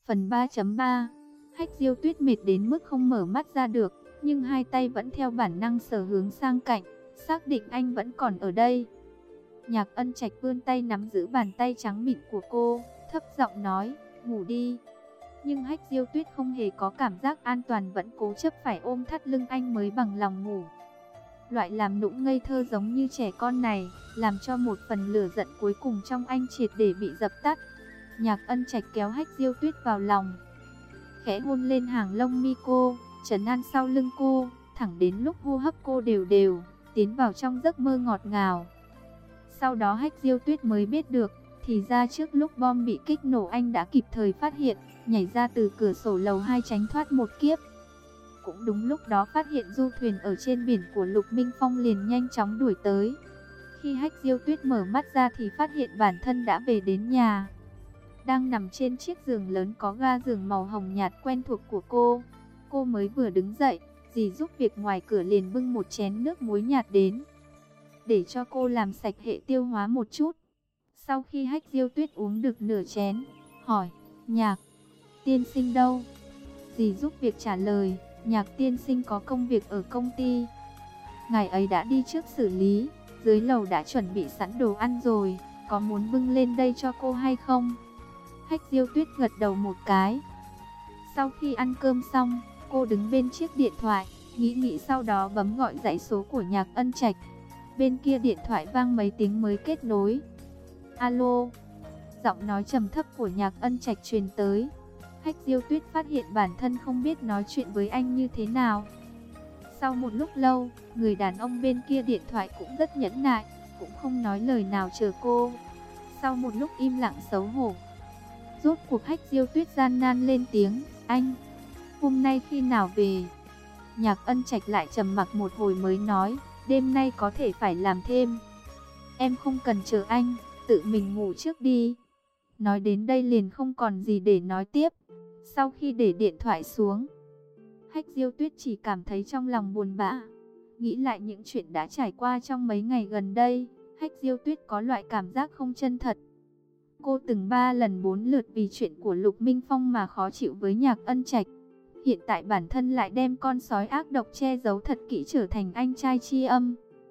Phần 3.3. Hách Diêu Tuyết mệt đến mức không mở mắt ra được, nhưng hai tay vẫn theo bản năng sờ hướng sang cạnh, xác định anh vẫn còn ở đây. Nhạc Ân Trạch vươn tay nắm giữ bàn tay trắng mịn của cô, thấp giọng nói, ngủ đi. Nhưng Hách Diêu Tuyết không hề có cảm giác an toàn, vẫn cố chấp phải ôm thắt lưng anh mới bằng lòng ngủ. Loại làm nũng ngây thơ giống như trẻ con này, làm cho một phần lửa giận cuối cùng trong anh triệt để bị dập tắt. Nhạc Ân Trạch kéo Hách Diêu Tuyết vào lòng, khẽ hôn lên hàng lông mi cô, trấn an sau lưng cô, thẳng đến lúc hô hấp cô đều đều, tiến vào trong giấc mơ ngọt ngào. Sau đó Hách Diêu Tuyết mới biết được, thì ra trước lúc bom bị kích nổ anh đã kịp thời phát hiện, nhảy ra từ cửa sổ lầu 2 tránh thoát một kiếp. Cũng đúng lúc đó phát hiện du thuyền ở trên biển của Lục Minh Phong, liền nhanh chóng đuổi tới. Khi Hách Diêu Tuyết mở mắt ra thì phát hiện bản thân đã về đến nhà, đang nằm trên chiếc giường lớn có ga giường màu hồng nhạt quen thuộc của cô. Cô mới vừa đứng dậy, dì giúp việc ngoài cửa liền bưng một chén nước muối nhạt đến, để cho cô làm sạch hệ tiêu hóa một chút. Sau khi Hách Diêu Tuyết uống được nửa chén, hỏi, Nhạc tiên sinh đâu? Dì giúp việc trả lời, Nhạc tiên sinh có công việc ở công ty. Ngài ấy đã đi trước xử lý, dưới lầu đã chuẩn bị sẵn đồ ăn rồi, có muốn bưng lên đây cho cô hay không? Hách Diêu Tuyết gật đầu một cái. Sau khi ăn cơm xong, cô đứng bên chiếc điện thoại, nghĩ sau đó bấm gọi dãy số của Nhạc Ân Trạch. Bên kia điện thoại vang mấy tiếng mới kết nối. Alo. Giọng nói trầm thấp của Nhạc Ân Trạch truyền tới. Hách Diêu Tuyết phát hiện bản thân không biết nói chuyện với anh như thế nào. Sau một lúc lâu, người đàn ông bên kia điện thoại cũng rất nhẫn nại, cũng không nói lời nào chờ cô. Sau một lúc im lặng xấu hổ, rốt cuộc Hách Diêu Tuyết gian nan lên tiếng, anh, hôm nay khi nào về? Nhạc Ân Trạch lại trầm mặc một hồi mới nói, đêm nay có thể phải làm thêm. Em không cần chờ anh, tự mình ngủ trước đi. Nói đến đây liền không còn gì để nói tiếp. Sau khi để điện thoại xuống, Hách Diêu Tuyết chỉ cảm thấy trong lòng buồn bã. Nghĩ lại những chuyện đã trải qua trong mấy ngày gần đây, Hách Diêu Tuyết có loại cảm giác không chân thật. Cô từng 3 lần 4 lượt vì chuyện của Lục Minh Phong mà khó chịu với Nhạc Ân Trạch. Hiện tại bản thân lại đem con sói ác độc che giấu thật kỹ trở thành anh trai tri âm.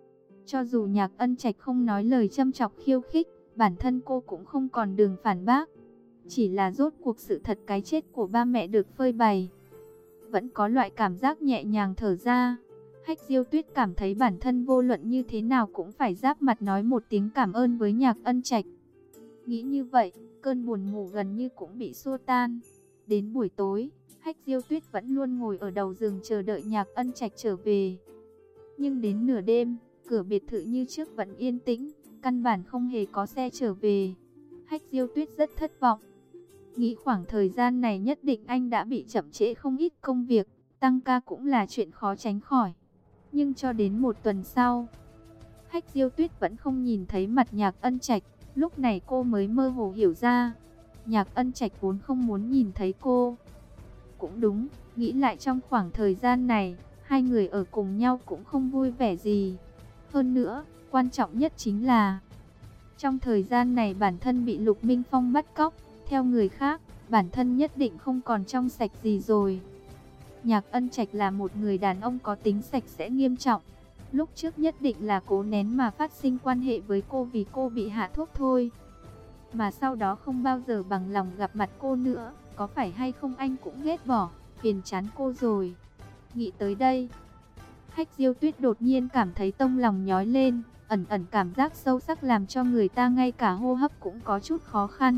Cho dù Nhạc Ân Trạch không nói lời châm chọc khiêu khích, bản thân cô cũng không còn đường phản bác. Chỉ là rốt cuộc sự thật cái chết của ba mẹ được phơi bày, vẫn có loại cảm giác nhẹ nhàng thở ra. Hách Diêu Tuyết cảm thấy bản thân vô luận như thế nào cũng phải giáp mặt nói một tiếng cảm ơn với Nhạc Ân Trạch. Nghĩ như vậy, cơn buồn ngủ gần như cũng bị xua tan. Đến buổi tối, Hách Diêu Tuyết vẫn luôn ngồi ở đầu giường chờ đợi Nhạc Ân Trạch trở về. Nhưng đến nửa đêm, cửa biệt thự như trước vẫn yên tĩnh, căn bản không hề có xe trở về. Hách Diêu Tuyết rất thất vọng. Nghĩ khoảng thời gian này nhất định anh đã bị chậm trễ không ít công việc, tăng ca cũng là chuyện khó tránh khỏi. Nhưng cho đến một tuần sau, Hách Diêu Tuyết vẫn không nhìn thấy mặt Nhạc Ân Trạch. Lúc này cô mới mơ hồ hiểu ra, Nhạc Ân Trạch vốn không muốn nhìn thấy cô. Cũng đúng, nghĩ lại trong khoảng thời gian này, hai người ở cùng nhau cũng không vui vẻ gì. Hơn nữa, quan trọng nhất chính là, trong thời gian này bản thân bị Lục Minh Phong bắt cóc, theo người khác, bản thân nhất định không còn trong sạch gì rồi. Nhạc Ân Trạch là một người đàn ông có tính sạch sẽ nghiêm trọng. Lúc trước nhất định là cố nén mà phát sinh quan hệ với cô vì cô bị hạ thuốc thôi. Mà sau đó không bao giờ bằng lòng gặp mặt cô nữa. Có phải hay không anh cũng ghét bỏ, phiền chán cô rồi. Nghĩ tới đây, Hách Diêu Tuyết đột nhiên cảm thấy tông lòng nhói lên. Ẩn ẩn cảm giác sâu sắc làm cho người ta ngay cả hô hấp cũng có chút khó khăn.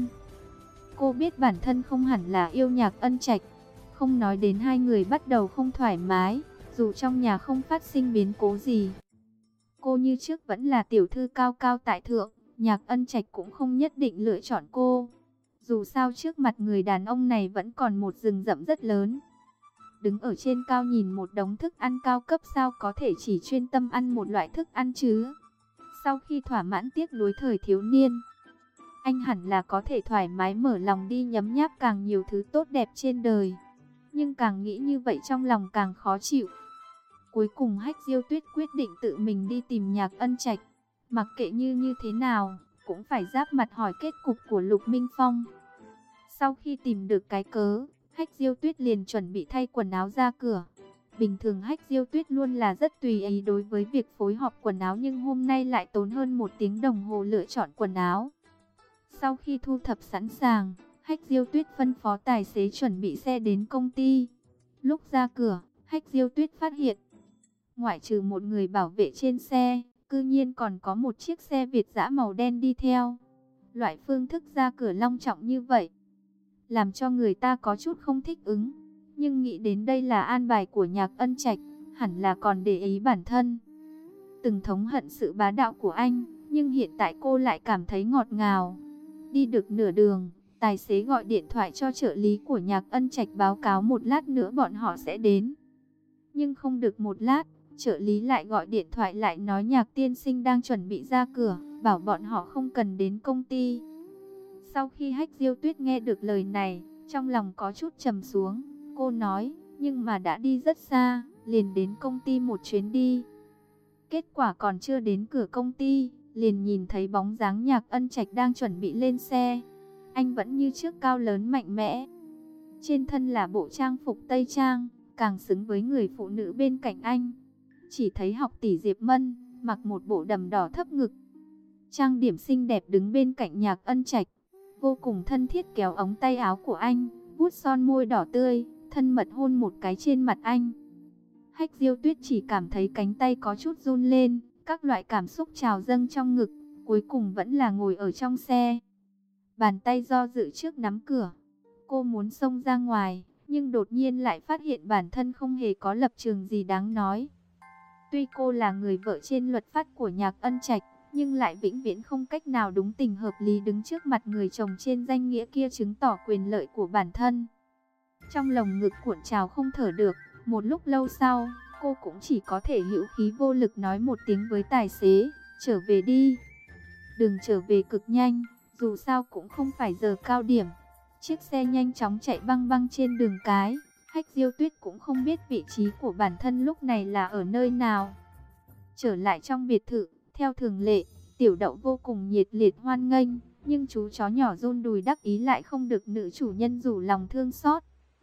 Cô biết bản thân không hẳn là yêu Nhạc Ân Trạch. Không nói đến hai người bắt đầu không thoải mái, dù trong nhà không phát sinh biến cố gì, cô như trước vẫn là tiểu thư cao cao tại thượng, Nhạc Ân Trạch cũng không nhất định lựa chọn cô. Dù sao trước mặt người đàn ông này vẫn còn một rừng rậm rất lớn. Đứng ở trên cao nhìn một đống thức ăn cao cấp sao có thể chỉ chuyên tâm ăn một loại thức ăn chứ? Sau khi thỏa mãn tiếc nuối thời thiếu niên, anh hẳn là có thể thoải mái mở lòng đi nhấm nháp càng nhiều thứ tốt đẹp trên đời. Nhưng càng nghĩ như vậy trong lòng càng khó chịu. Cuối cùng Hách Diêu Tuyết quyết định tự mình đi tìm Nhạc Ân Trạch. Mặc kệ như thế nào, cũng phải giáp mặt hỏi kết cục của Lục Minh Phong. Sau khi tìm được cái cớ, Hách Diêu Tuyết liền chuẩn bị thay quần áo ra cửa. Bình thường Hách Diêu Tuyết luôn là rất tùy ý đối với việc phối hợp quần áo, nhưng hôm nay lại tốn hơn 1 tiếng đồng hồ lựa chọn quần áo. Sau khi thu thập sẵn sàng, Hách Diêu Tuyết phân phó tài xế chuẩn bị xe đến công ty. Lúc ra cửa, Hách Diêu Tuyết phát hiện, ngoại trừ một người bảo vệ trên xe, cư nhiên còn có một chiếc xe Việt dã màu đen đi theo. Loại phương thức ra cửa long trọng như vậy, làm cho người ta có chút không thích ứng. Nhưng nghĩ đến đây là an bài của Nhạc Ân Trạch, hẳn là còn để ý bản thân. Từng thống hận sự bá đạo của anh, nhưng hiện tại cô lại cảm thấy ngọt ngào. Đi được nửa đường, tài xế gọi điện thoại cho trợ lý của Nhạc Ân Trạch báo cáo một lát nữa bọn họ sẽ đến. Nhưng không được một lát, trợ lý lại gọi điện thoại lại nói Nhạc tiên sinh đang chuẩn bị ra cửa, bảo bọn họ không cần đến công ty. Sau khi Hách Diêu Tuyết nghe được lời này, trong lòng có chút trầm xuống. Cô nói, nhưng mà đã đi rất xa, liền đến công ty một chuyến đi. Kết quả còn chưa đến cửa công ty, liền nhìn thấy bóng dáng Nhạc Ân Trạch đang chuẩn bị lên xe. Anh vẫn như trước cao lớn mạnh mẽ. Trên thân là bộ trang phục tây trang, càng xứng với người phụ nữ bên cạnh anh. Chỉ thấy học tỷ Diệp Mân, mặc một bộ đầm đỏ thấp ngực, trang điểm xinh đẹp đứng bên cạnh Nhạc Ân Trạch. Vô cùng thân thiết kéo ống tay áo của anh, vuốt son môi đỏ tươi, thân mật hôn một cái trên mặt anh. Hách Diêu Tuyết chỉ cảm thấy cánh tay có chút run lên, các loại cảm xúc trào dâng trong ngực, cuối cùng vẫn là ngồi ở trong xe. Bàn tay do dự trước nắm cửa. Cô muốn xông ra ngoài, nhưng đột nhiên lại phát hiện bản thân không hề có lập trường gì đáng nói. Tuy cô là người vợ trên luật pháp của Nhạc Ân Trạch, nhưng lại vĩnh viễn không cách nào đúng tình hợp lý đứng trước mặt người chồng trên danh nghĩa kia chứng tỏ quyền lợi của bản thân. Trong lồng ngực cuộn trào không thở được, một lúc lâu sau, cô cũng chỉ có thể hữu khí vô lực nói một tiếng với tài xế, trở về đi. Đừng trở về cực nhanh, dù sao cũng không phải giờ cao điểm. Chiếc xe nhanh chóng chạy băng băng trên đường cái, Hách Diêu Tuyết cũng không biết vị trí của bản thân lúc này là ở nơi nào. Trở lại trong biệt thự, theo thường lệ, Tiểu Đậu vô cùng nhiệt liệt hoan nghênh, nhưng chú chó nhỏ run đùi đắc ý lại không được nữ chủ nhân rủ lòng thương xót.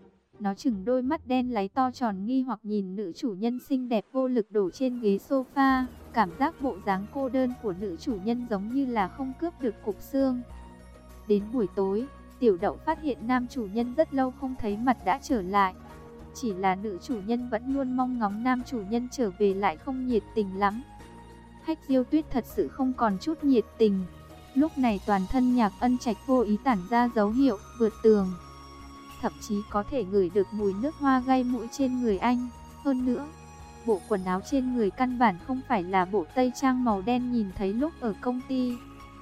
Nó chừng đôi mắt đen láy to tròn nghi hoặc nhìn nữ chủ nhân xinh đẹp vô lực đổ trên ghế sofa, cảm giác bộ dáng cô đơn của nữ chủ nhân giống như là không cướp được cục xương. Đến buổi tối, Tiểu Đậu phát hiện nam chủ nhân rất lâu không thấy mặt đã trở lại. Chỉ là nữ chủ nhân vẫn luôn mong ngóng nam chủ nhân trở về lại không nhiệt tình lắm. Hách Diêu Tuyết thật sự không còn chút nhiệt tình. Lúc này toàn thân Nhạc Ân Trạch vô ý tản ra dấu hiệu vượt tường. Thậm chí có thể ngửi được mùi nước hoa gây mũi trên người anh. Hơn nữa, bộ quần áo trên người căn bản không phải là bộ tây trang màu đen nhìn thấy lúc ở công ty,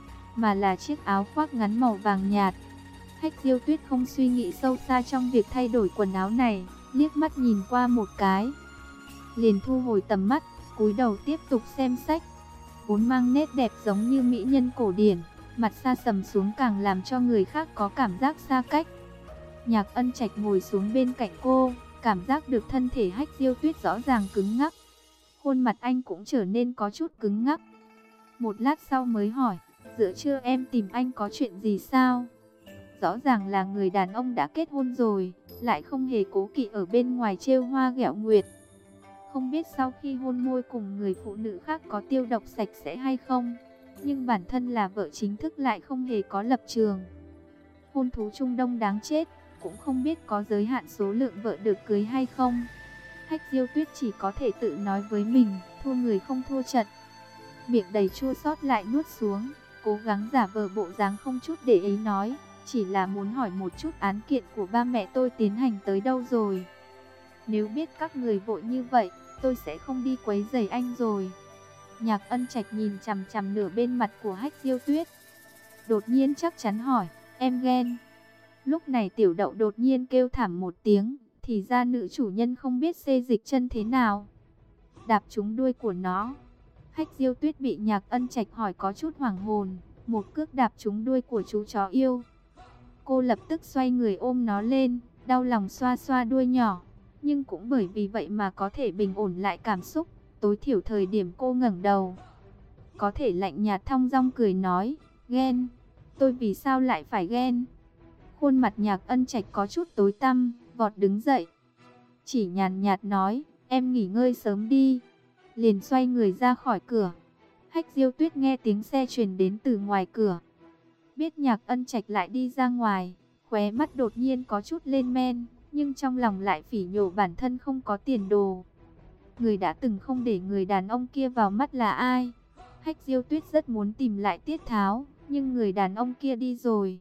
mà là chiếc áo khoác ngắn màu vàng nhạt. Hách Diêu Tuyết không suy nghĩ sâu xa trong việc thay đổi quần áo này, liếc mắt nhìn qua một cái, liền thu hồi tầm mắt, cúi đầu tiếp tục xem sách. Vốn mang nét đẹp giống như mỹ nhân cổ điển, mặt xa sầm xuống càng làm cho người khác có cảm giác xa cách. Nhạc Ân Trạch ngồi xuống bên cạnh cô, cảm giác được thân thể Hách Diêu Tuyết rõ ràng cứng ngắc. Khuôn mặt anh cũng trở nên có chút cứng ngắc. Một lát sau mới hỏi, giữa trưa em tìm anh có chuyện gì sao? Rõ ràng là người đàn ông đã kết hôn rồi, lại không hề cố kỵ ở bên ngoài trêu hoa ghẹo nguyệt. Không biết sau khi hôn môi cùng người phụ nữ khác có tiêu độc sạch sẽ hay không, nhưng bản thân là vợ chính thức lại không hề có lập trường. Hôn thú Trung Đông đáng chết, cũng không biết có giới hạn số lượng vợ được cưới hay không. Hách Diêu Tuyết chỉ có thể tự nói với mình, thua người không thua trận. Miệng đầy chua xót lại nuốt xuống, cố gắng giả vờ bộ dáng không chút để ý nói, chỉ là muốn hỏi một chút án kiện của ba mẹ tôi tiến hành tới đâu rồi. Nếu biết các người vội như vậy, tôi sẽ không đi quấy rầy anh rồi. Nhạc Ân Trạch nhìn chằm chằm nửa bên mặt của Hách Diêu Tuyết, đột nhiên chắc chắn hỏi, em ghen? Lúc này Tiểu Đậu đột nhiên kêu thảm một tiếng, thì ra nữ chủ nhân không biết xê dịch chân thế nào, đạp trúng đuôi của nó. Hách Diêu Tuyết bị Nhạc Ân Trạch hỏi có chút hoảng hồn, một cước đạp trúng đuôi của chú chó yêu. Cô lập tức xoay người ôm nó lên, đau lòng xoa xoa đuôi nhỏ. Nhưng cũng bởi vì vậy mà có thể bình ổn lại cảm xúc. Tối thiểu thời điểm cô ngẩng đầu, có thể lạnh nhạt thong dong cười nói, ghen? Tôi vì sao lại phải ghen? Khuôn mặt Nhạc Ân Trạch có chút tối tăm, vọt đứng dậy. Chỉ nhàn nhạt nói, em nghỉ ngơi sớm đi. Liền xoay người ra khỏi cửa. Hách Diêu Tuyết nghe tiếng xe truyền đến từ ngoài cửa. Biết Nhạc Ân Trạch lại đi ra ngoài, khóe mắt đột nhiên có chút lên men, nhưng trong lòng lại phỉ nhổ bản thân không có tiền đồ. Người đã từng không để người đàn ông kia vào mắt là ai? Hách Diêu Tuyết rất muốn tìm lại Tiết Tháo, nhưng người đàn ông kia đi rồi.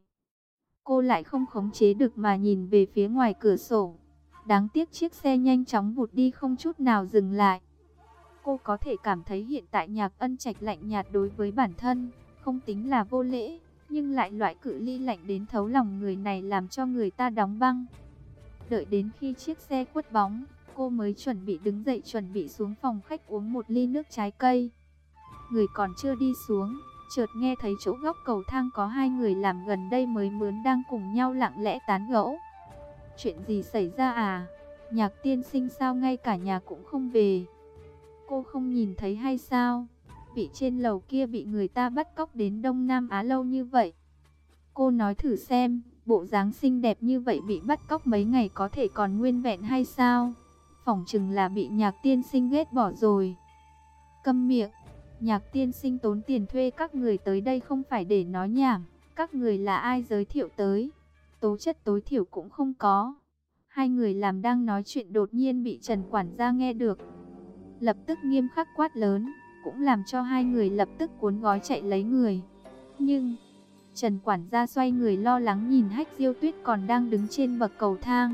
Cô lại không khống chế được mà nhìn về phía ngoài cửa sổ. Đáng tiếc chiếc xe nhanh chóng vụt đi không chút nào dừng lại. Cô có thể cảm thấy hiện tại Nhạc Ân Trạch lạnh nhạt đối với bản thân, không tính là vô lễ, nhưng lại loại cự ly lạnh đến thấu lòng người này làm cho người ta đóng băng. Đợi đến khi chiếc xe khuất bóng, cô mới chuẩn bị đứng dậy chuẩn bị xuống phòng khách uống một ly nước trái cây. Người còn chưa đi xuống, chợt nghe thấy chỗ góc cầu thang có hai người làm gần đây mới mướn đang cùng nhau lặng lẽ tán gẫu. Chuyện gì xảy ra à? Nhạc tiên sinh sao ngay cả nhà cũng không về? Cô không nhìn thấy hay sao? Vị trên lầu kia bị người ta bắt cóc đến Đông Nam Á lâu như vậy. Cô nói thử xem, bộ dáng xinh đẹp như vậy bị bắt cóc mấy ngày có thể còn nguyên vẹn hay sao? Phỏng chừng là bị Nhạc tiên sinh ghét bỏ rồi. Câm miệng, Nhạc tiên sinh tốn tiền thuê các người tới đây không phải để nói nhảm. Các người là ai giới thiệu tới? Tố chất tối thiểu cũng không có. Hai người làm đang nói chuyện đột nhiên bị Trần quản gia nghe được. Lập tức nghiêm khắc quát lớn, cũng làm cho hai người lập tức cuốn gói chạy lấy người. Nhưng Trần quản gia xoay người lo lắng nhìn Hách Diêu Tuyết còn đang đứng trên bậc cầu thang.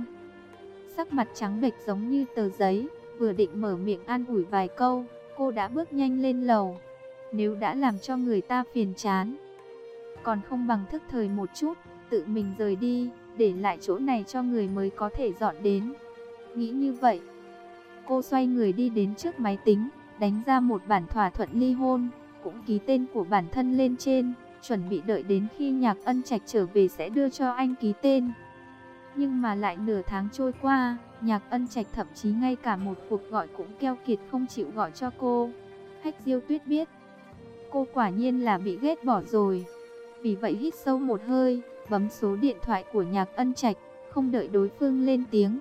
Sắc mặt trắng bệch giống như tờ giấy, vừa định mở miệng an ủi vài câu, cô đã bước nhanh lên lầu. Nếu đã làm cho người ta phiền chán, còn không bằng thức thời một chút, tự mình rời đi, để lại chỗ này cho người mới có thể dọn đến. Nghĩ như vậy, cô xoay người đi đến trước máy tính, đánh ra một bản thỏa thuận ly hôn, cũng ký tên của bản thân lên trên, chuẩn bị đợi đến khi Nhạc Ân Trạch trở về sẽ đưa cho anh ký tên. Nhưng mà lại nửa tháng trôi qua, Nhạc Ân Trạch thậm chí ngay cả một cuộc gọi cũng keo kiệt không chịu gọi cho cô. Hách Diêu Tuyết biết, cô quả nhiên là bị ghét bỏ rồi. Vì vậy hít sâu một hơi, bấm số điện thoại của Nhạc Ân Trạch, không đợi đối phương lên tiếng.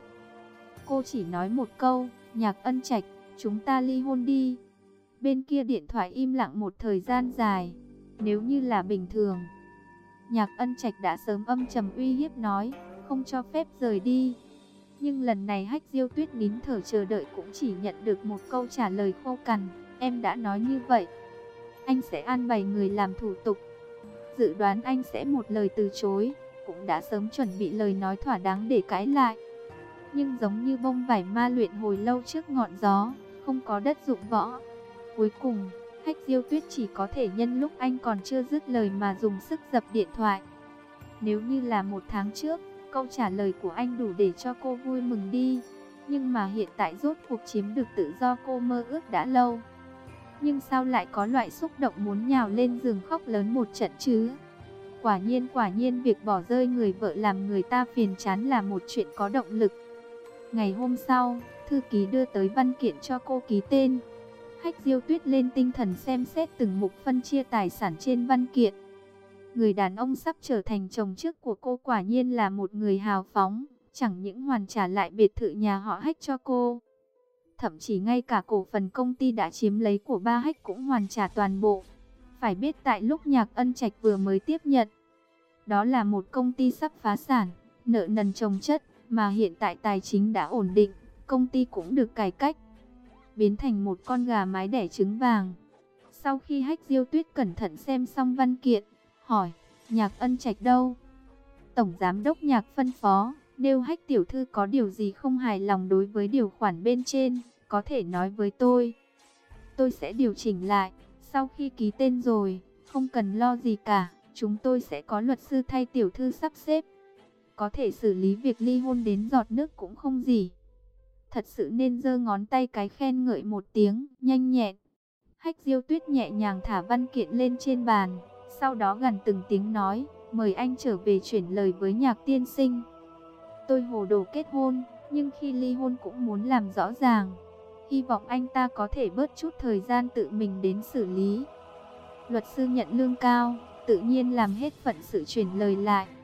Cô chỉ nói một câu, Nhạc Ân Trạch, chúng ta ly hôn đi. Bên kia điện thoại im lặng một thời gian dài. Nếu như là bình thường, Nhạc Ân Trạch đã sớm âm trầm uy hiếp nói, không cho phép rời đi. Nhưng lần này Hách Diêu Tuyết nín thở chờ đợi cũng chỉ nhận được một câu trả lời khô cằn, em đã nói như vậy, anh sẽ an bài người làm thủ tục. Dự đoán anh sẽ một lời từ chối, cũng đã sớm chuẩn bị lời nói thỏa đáng để cãi lại. Nhưng giống như bông vải ma luyện hồi lâu trước ngọn gió, không có đất dụng võ. Cuối cùng, Hách Diêu Tuyết chỉ có thể nhân lúc anh còn chưa dứt lời mà dùng sức dập điện thoại. Nếu như là một tháng trước, câu trả lời của anh đủ để cho cô vui mừng đi. Nhưng mà hiện tại rốt cuộc chiếm được tự do cô mơ ước đã lâu. Nhưng sao lại có loại xúc động muốn nhào lên giường khóc lớn một trận chứ? Quả nhiên việc bỏ rơi người vợ làm người ta phiền chán là một chuyện có động lực. Ngày hôm sau, thư ký đưa tới văn kiện cho cô ký tên. Hách Diêu Tuyết lên tinh thần xem xét từng mục phân chia tài sản trên văn kiện. Người đàn ông sắp trở thành chồng trước của cô quả nhiên là một người hào phóng, chẳng những hoàn trả lại biệt thự nhà họ Hách cho cô. Thậm chí ngay cả cổ phần công ty đã chiếm lấy của ba Hách cũng hoàn trả toàn bộ. Phải biết tại lúc Nhạc Ân Trạch vừa mới tiếp nhận, đó là một công ty sắp phá sản, nợ nần chồng chất, mà hiện tại tài chính đã ổn định, công ty cũng được cải cách, biến thành một con gà mái đẻ trứng vàng. Sau khi Hách Diêu Tuyết cẩn thận xem xong văn kiện, hỏi, Nhạc Ân Trạch đâu? Tổng giám đốc Nhạc phân phó, nếu Hách tiểu thư có điều gì không hài lòng đối với điều khoản bên trên, có thể nói với tôi sẽ điều chỉnh lại. Sau khi ký tên rồi, không cần lo gì cả, chúng tôi sẽ có luật sư thay tiểu thư sắp xếp. Có thể xử lý việc ly hôn đến giọt nước cũng không gì. Thật sự nên giơ ngón tay cái khen ngợi một tiếng, nhanh nhẹn. Hách Diêu Tuyết nhẹ nhàng thả văn kiện lên trên bàn, sau đó gần từng tiếng nói, mời anh trở về chuyển lời với Nhạc tiên sinh. Tôi hồ đồ kết hôn, nhưng khi ly hôn cũng muốn làm rõ ràng. Hy vọng anh ta có thể bớt chút thời gian tự mình đến xử lý. Luật sư nhận lương cao, tự nhiên làm hết phận sự chuyển lời lại.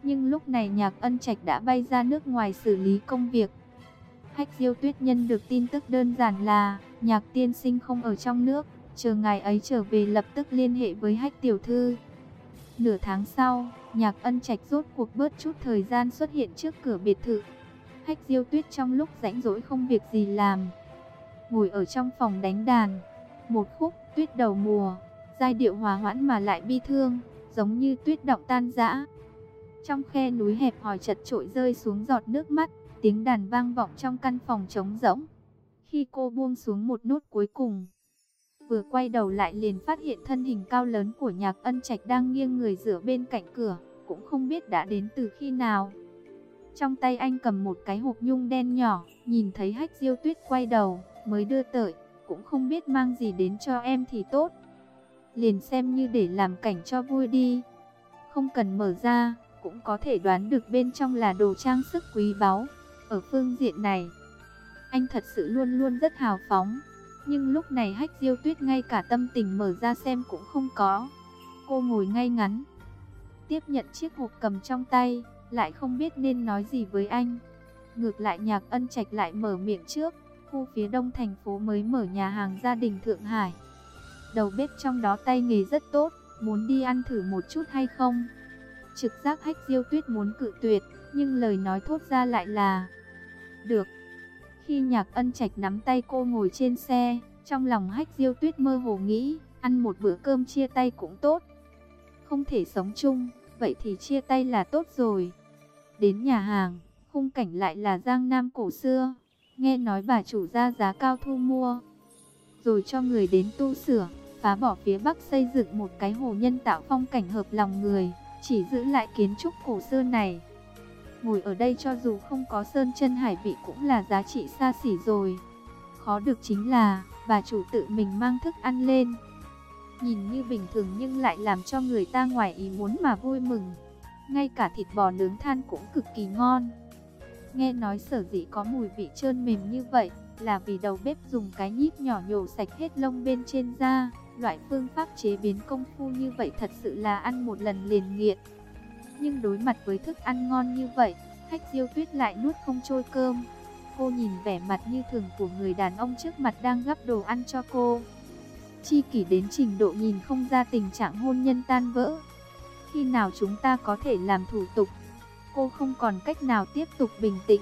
Nhưng lúc này Nhạc Ân Trạch đã bay ra nước ngoài xử lý công việc. Hách Diêu Tuyết nhận được tin tức đơn giản là Nhạc tiên sinh không ở trong nước, chờ ngài ấy trở về lập tức liên hệ với Hách tiểu thư. Nửa tháng sau, Nhạc Ân Trạch rốt cuộc bớt chút thời gian xuất hiện trước cửa biệt thự. Hách Diêu Tuyết trong lúc rảnh rỗi không việc gì làm, ngồi ở trong phòng đánh đàn. Một khúc Tuyết đầu mùa, giai điệu hòa hoãn mà lại bi thương, giống như tuyết động tan rã. Trong khe núi hẹp hòi chật chội rơi xuống giọt nước mắt, tiếng đàn vang vọng trong căn phòng trống rỗng. Khi cô buông xuống một nốt cuối cùng, vừa quay đầu lại liền phát hiện thân hình cao lớn của Nhạc Ân Trạch đang nghiêng người dựa bên cạnh cửa, cũng không biết đã đến từ khi nào. Trong tay anh cầm một cái hộp nhung đen nhỏ, nhìn thấy Hách Diêu Tuyết quay đầu, mới đưa tới, cũng không biết mang gì đến cho em thì tốt. Liền xem như để làm cảnh cho vui đi. Không cần mở ra, cũng có thể đoán được bên trong là đồ trang sức quý báu. Ở phương diện này, anh thật sự luôn luôn rất hào phóng. Nhưng lúc này Hách Diêu Tuyết ngay cả tâm tình mở ra xem cũng không có. Cô ngồi ngay ngắn, tiếp nhận chiếc hộp cầm trong tay, lại không biết nên nói gì với anh. Ngược lại Nhạc Ân Trạch lại mở miệng trước. Khu phía đông thành phố mới mở nhà hàng gia đình Thượng Hải. Đầu bếp trong đó tay nghề rất tốt, muốn đi ăn thử một chút hay không? Trực giác Hách Diêu Tuyết muốn cự tuyệt, nhưng lời nói thốt ra lại là được. Khi Nhạc Ân Trạch nắm tay cô ngồi trên xe, trong lòng Hách Diêu Tuyết mơ hồ nghĩ, ăn một bữa cơm chia tay cũng tốt. Không thể sống chung, vậy thì chia tay là tốt rồi. Đến nhà hàng, khung cảnh lại là Giang Nam cổ xưa. Nghe nói bà chủ ra giá cao thu mua, rồi cho người đến tu sửa, phá bỏ phía bắc xây dựng một cái hồ nhân tạo phong cảnh hợp lòng người, chỉ giữ lại kiến trúc cổ xưa này. Ngồi ở đây cho dù không có sơn chân hải vị cũng là giá trị xa xỉ rồi. Khó được chính là, bà chủ tự mình mang thức ăn lên. Nhìn như bình thường nhưng lại làm cho người ta ngoài ý muốn mà vui mừng. Ngay cả thịt bò nướng than cũng cực kỳ ngon. Nghe nói sở dĩ có mùi vị trơn mềm như vậy, là vì đầu bếp dùng cái nhíp nhỏ nhổ sạch hết lông bên trên da. Loại phương pháp chế biến công phu như vậy thật sự là ăn một lần liền nghiện. Nhưng đối mặt với thức ăn ngon như vậy, Hách Diêu Tuyết lại nuốt không trôi cơm. Cô nhìn vẻ mặt như thường của người đàn ông trước mặt đang gắp đồ ăn cho cô. Chi kỷ đến trình độ nhìn không ra tình trạng hôn nhân tan vỡ. Khi nào chúng ta có thể làm thủ tục? Cô không còn cách nào tiếp tục bình tĩnh.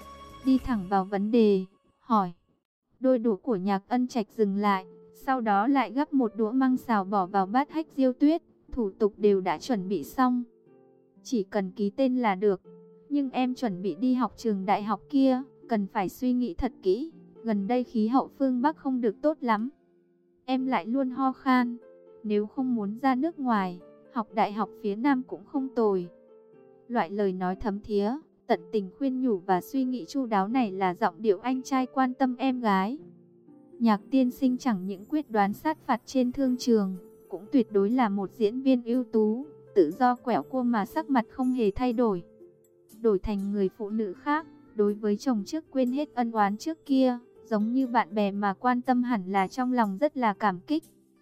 Đi thẳng vào vấn đề, hỏi. Đôi đũa của Nhạc Ân Trạch dừng lại, sau đó lại gắp một đũa măng xào bỏ vào bát Hách Diêu Tuyết. Thủ tục đều đã chuẩn bị xong, chỉ cần ký tên là được. Nhưng em chuẩn bị đi học trường đại học kia, cần phải suy nghĩ thật kỹ. Gần đây khí hậu phương Bắc không được tốt lắm. Em lại luôn ho khan. Nếu không muốn ra nước ngoài, học đại học phía Nam cũng không tồi. Loại lời nói thấm thía, tận tình khuyên nhủ và suy nghĩ chu đáo này là giọng điệu anh trai quan tâm em gái. Nhạc tiên sinh chẳng những quyết đoán sát phạt trên thương trường, cũng tuyệt đối là một diễn viên ưu tú, tự do quẹo cua mà sắc mặt không hề thay đổi. Đổi thành người phụ nữ khác, đối với chồng trước quên hết ân oán trước kia, giống như bạn bè mà quan tâm hẳn là trong lòng rất là cảm kích.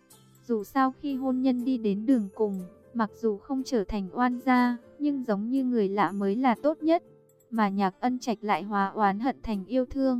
Dù sao khi hôn nhân đi đến đường cùng, mặc dù không trở thành oan gia, nhưng giống như người lạ mới là tốt nhất. Mà Nhạc Ân Trạch lại hóa oán hận thành yêu thương.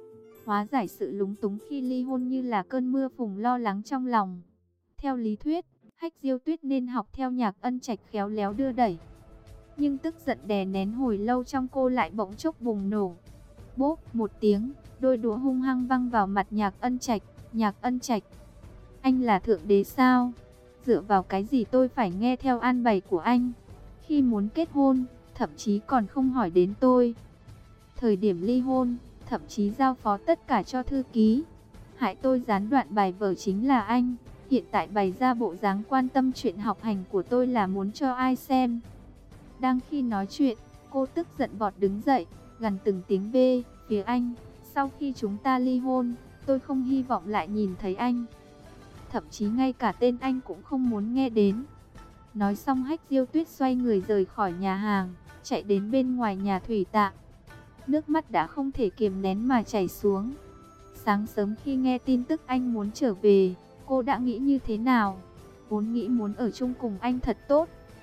Hóa giải sự lúng túng khi ly hôn như là cơn mưa phùn lo lắng trong lòng. Theo lý thuyết, Hách Diêu Tuyết nên học theo Nhạc Ân Trạch khéo léo đưa đẩy. Nhưng tức giận đè nén hồi lâu trong cô lại bỗng chốc bùng nổ. Bốp một tiếng, đôi đũa hung hăng văng vào mặt Nhạc Ân Trạch. Nhạc Ân Trạch, anh là thượng đế sao? Dựa vào cái gì tôi phải nghe theo an bài của anh? Khi muốn kết hôn, thậm chí còn không hỏi đến tôi. Thời điểm ly hôn, thậm chí giao phó tất cả cho thư ký. Hại tôi gián đoạn bài vở chính là anh. Hiện tại bày ra bộ dáng quan tâm chuyện học hành của tôi là muốn cho ai xem? Đang khi nói chuyện, cô tức giận vọt đứng dậy, gằn từng tiếng bê phía anh. Sau khi chúng ta ly hôn, tôi không hy vọng lại nhìn thấy anh. Thậm chí ngay cả tên anh cũng không muốn nghe đến. Nói xong Hách Diêu Tuyết xoay người rời khỏi nhà hàng, chạy đến bên ngoài nhà thủy tạ. Nước mắt đã không thể kiềm nén mà chảy xuống. Sáng sớm khi nghe tin tức anh muốn trở về, cô đã nghĩ như thế nào? Vốn nghĩ muốn ở chung cùng anh thật tốt.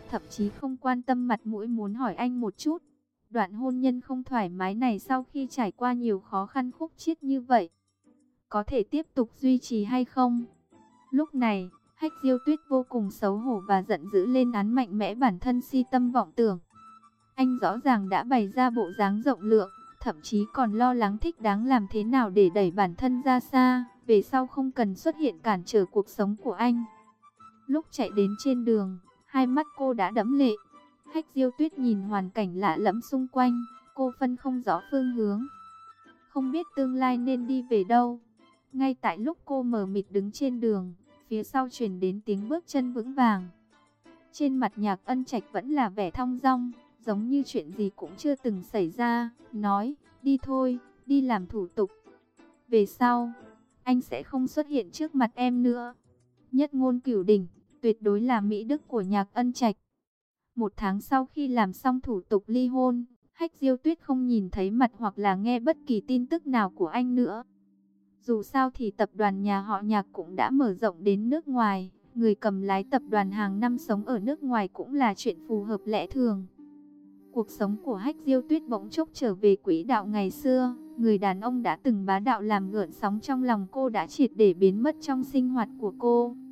thậm chí không quan tâm mặt mũi muốn hỏi anh một chút. Đoạn hôn nhân không thoải mái này sau khi trải qua nhiều khó khăn khúc chiết như vậy, có thể tiếp tục duy trì hay không? Lúc này, Hách Diêu Tuyết vô cùng xấu hổ và giận dữ lên án mạnh mẽ bản thân si tâm vọng tưởng. Anh rõ ràng đã bày ra bộ dáng rộng lượng, thậm chí còn lo lắng thích đáng làm thế nào để đẩy bản thân ra xa, về sau không cần xuất hiện cản trở cuộc sống của anh. Lúc chạy đến trên đường, hai mắt cô đã đẫm lệ. Hách Diêu Tuyết nhìn hoàn cảnh lạ lẫm xung quanh, cô phân không rõ phương hướng, không biết tương lai nên đi về đâu. Ngay tại lúc cô mờ mịt đứng trên đường, phía sau truyền đến tiếng bước chân vững vàng. Trên mặt Nhạc Ân Trạch vẫn là vẻ thong dong, giống như chuyện gì cũng chưa từng xảy ra, nói, đi thôi, đi làm thủ tục. Về sau, anh sẽ không xuất hiện trước mặt em nữa. Nhất ngôn cửu đỉnh, tuyệt đối là mỹ đức của Nhạc Ân Trạch. 1 tháng sau khi làm xong thủ tục ly hôn, Hách Diêu Tuyết không nhìn thấy mặt hoặc là nghe bất kỳ tin tức nào của anh nữa. Dù sao thì tập đoàn nhà họ Nhạc cũng đã mở rộng đến nước ngoài, người cầm lái tập đoàn hàng năm sống ở nước ngoài cũng là chuyện phù hợp lẽ thường. Cuộc sống của Hách Diêu Tuyết bỗng chốc trở về quỹ đạo ngày xưa, người đàn ông đã từng bá đạo làm gợn sóng trong lòng cô đã triệt để biến mất trong sinh hoạt của cô.